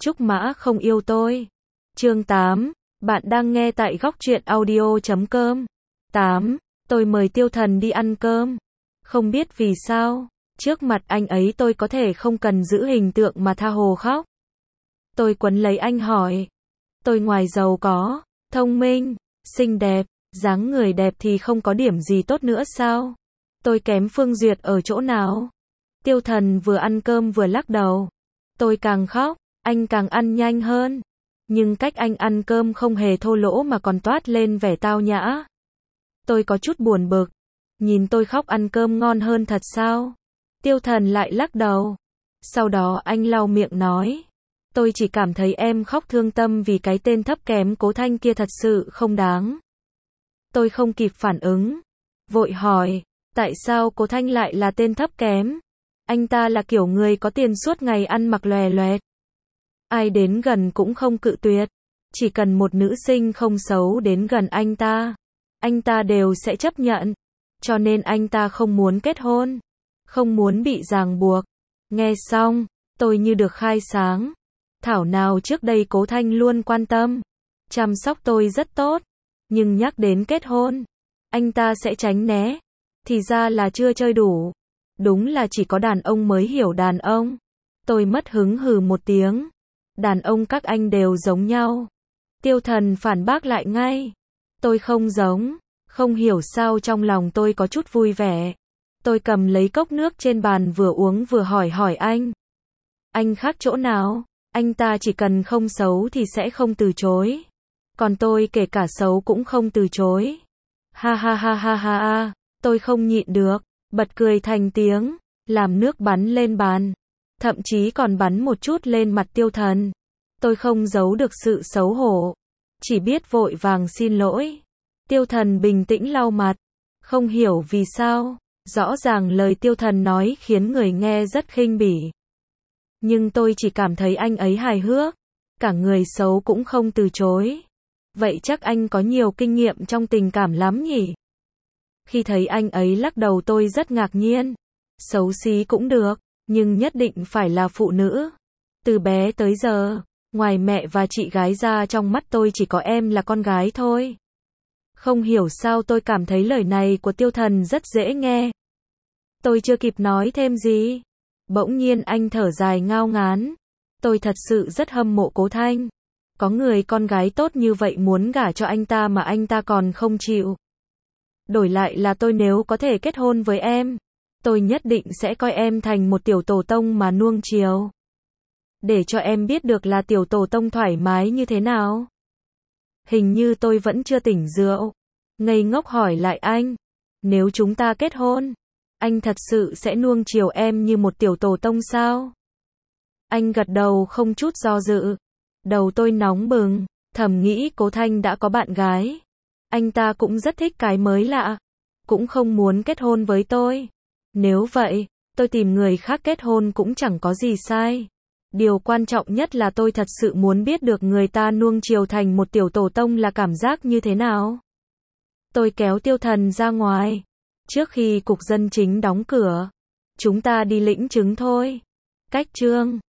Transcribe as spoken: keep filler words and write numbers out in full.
Trúc Mã không yêu tôi. Chương tám. Bạn đang nghe tại góc truyện audio chấm com. tám. Tôi mời Tiêu Thần đi ăn cơm. Không biết vì sao, trước mặt anh ấy tôi có thể không cần giữ hình tượng mà tha hồ khóc. Tôi quấn lấy anh hỏi. Tôi ngoài giàu có, thông minh, xinh đẹp, dáng người đẹp thì không có điểm gì tốt nữa sao? Tôi kém Phương Duyệt ở chỗ nào? Tiêu Thần vừa ăn cơm vừa lắc đầu. Tôi càng khóc, anh càng ăn nhanh hơn. Nhưng cách anh ăn cơm không hề thô lỗ mà còn toát lên vẻ tao nhã. Tôi có chút buồn bực. Nhìn tôi khóc ăn cơm ngon hơn thật sao? Tiêu Thần lại lắc đầu. Sau đó anh lau miệng nói. Tôi chỉ cảm thấy em khóc thương tâm vì cái tên thấp kém Cố Thanh kia thật sự không đáng. Tôi không kịp phản ứng. Vội hỏi, tại sao Cố Thanh lại là tên thấp kém? Anh ta là kiểu người có tiền suốt ngày ăn mặc lòe loẹt. Ai đến gần cũng không cự tuyệt. Chỉ cần một nữ sinh không xấu đến gần anh ta, anh ta đều sẽ chấp nhận. Cho nên anh ta không muốn kết hôn, không muốn bị ràng buộc. Nghe xong, tôi như được khai sáng. Thảo nào trước đây Cố Thanh luôn quan tâm, chăm sóc tôi rất tốt. Nhưng nhắc đến kết hôn, anh ta sẽ tránh né. Thì ra là chưa chơi đủ. Đúng là chỉ có đàn ông mới hiểu đàn ông. Tôi mất hứng hừ một tiếng. Đàn ông các anh đều giống nhau. Tiêu Thần phản bác lại ngay. Tôi không giống. Không hiểu sao trong lòng tôi có chút vui vẻ. Tôi cầm lấy cốc nước trên bàn vừa uống vừa hỏi hỏi anh. Anh khác chỗ nào? Anh ta chỉ cần không xấu thì sẽ không từ chối. Còn tôi kể cả xấu cũng không từ chối. Ha ha ha ha ha ha. Tôi không nhịn được. Bật cười thành tiếng. Làm nước bắn lên bàn. Thậm chí còn bắn một chút lên mặt Tiêu Thần. Tôi không giấu được sự xấu hổ. Chỉ biết vội vàng xin lỗi. Tiêu Thần bình tĩnh lau mặt. Không hiểu vì sao. Rõ ràng lời Tiêu Thần nói khiến người nghe rất khinh bỉ. Nhưng tôi chỉ cảm thấy anh ấy hài hước. Cả người xấu cũng không từ chối. Vậy chắc anh có nhiều kinh nghiệm trong tình cảm lắm nhỉ? Khi thấy anh ấy lắc đầu tôi rất ngạc nhiên. Xấu xí cũng được, nhưng nhất định phải là phụ nữ. Từ bé tới giờ, ngoài mẹ và chị gái ra trong mắt tôi chỉ có em là con gái thôi. Không hiểu sao tôi cảm thấy lời này của Tiêu Thần rất dễ nghe. Tôi chưa kịp nói thêm gì. Bỗng nhiên anh thở dài ngao ngán. Tôi thật sự rất hâm mộ Cố Thanh. Có người con gái tốt như vậy muốn gả cho anh ta mà anh ta còn không chịu. Đổi lại là tôi nếu có thể kết hôn với em, tôi nhất định sẽ coi em thành một tiểu tổ tông mà nuông chiều. Để cho em biết được là tiểu tổ tông thoải mái như thế nào. Hình như tôi vẫn chưa tỉnh rượu. Ngây ngốc hỏi lại anh. Nếu chúng ta kết hôn, anh thật sự sẽ nuông chiều em như một tiểu tổ tông sao? Anh gật đầu không chút do dự. Đầu tôi nóng bừng, thầm nghĩ Cố Thanh đã có bạn gái. Anh ta cũng rất thích cái mới lạ. Cũng không muốn kết hôn với tôi. Nếu vậy, tôi tìm người khác kết hôn cũng chẳng có gì sai. Điều quan trọng nhất là tôi thật sự muốn biết được người ta nuông chiều thành một tiểu tổ tông là cảm giác như thế nào. Tôi kéo Tiêu Thần ra ngoài. Trước khi cục dân chính đóng cửa, chúng ta đi lĩnh chứng thôi. Cách chương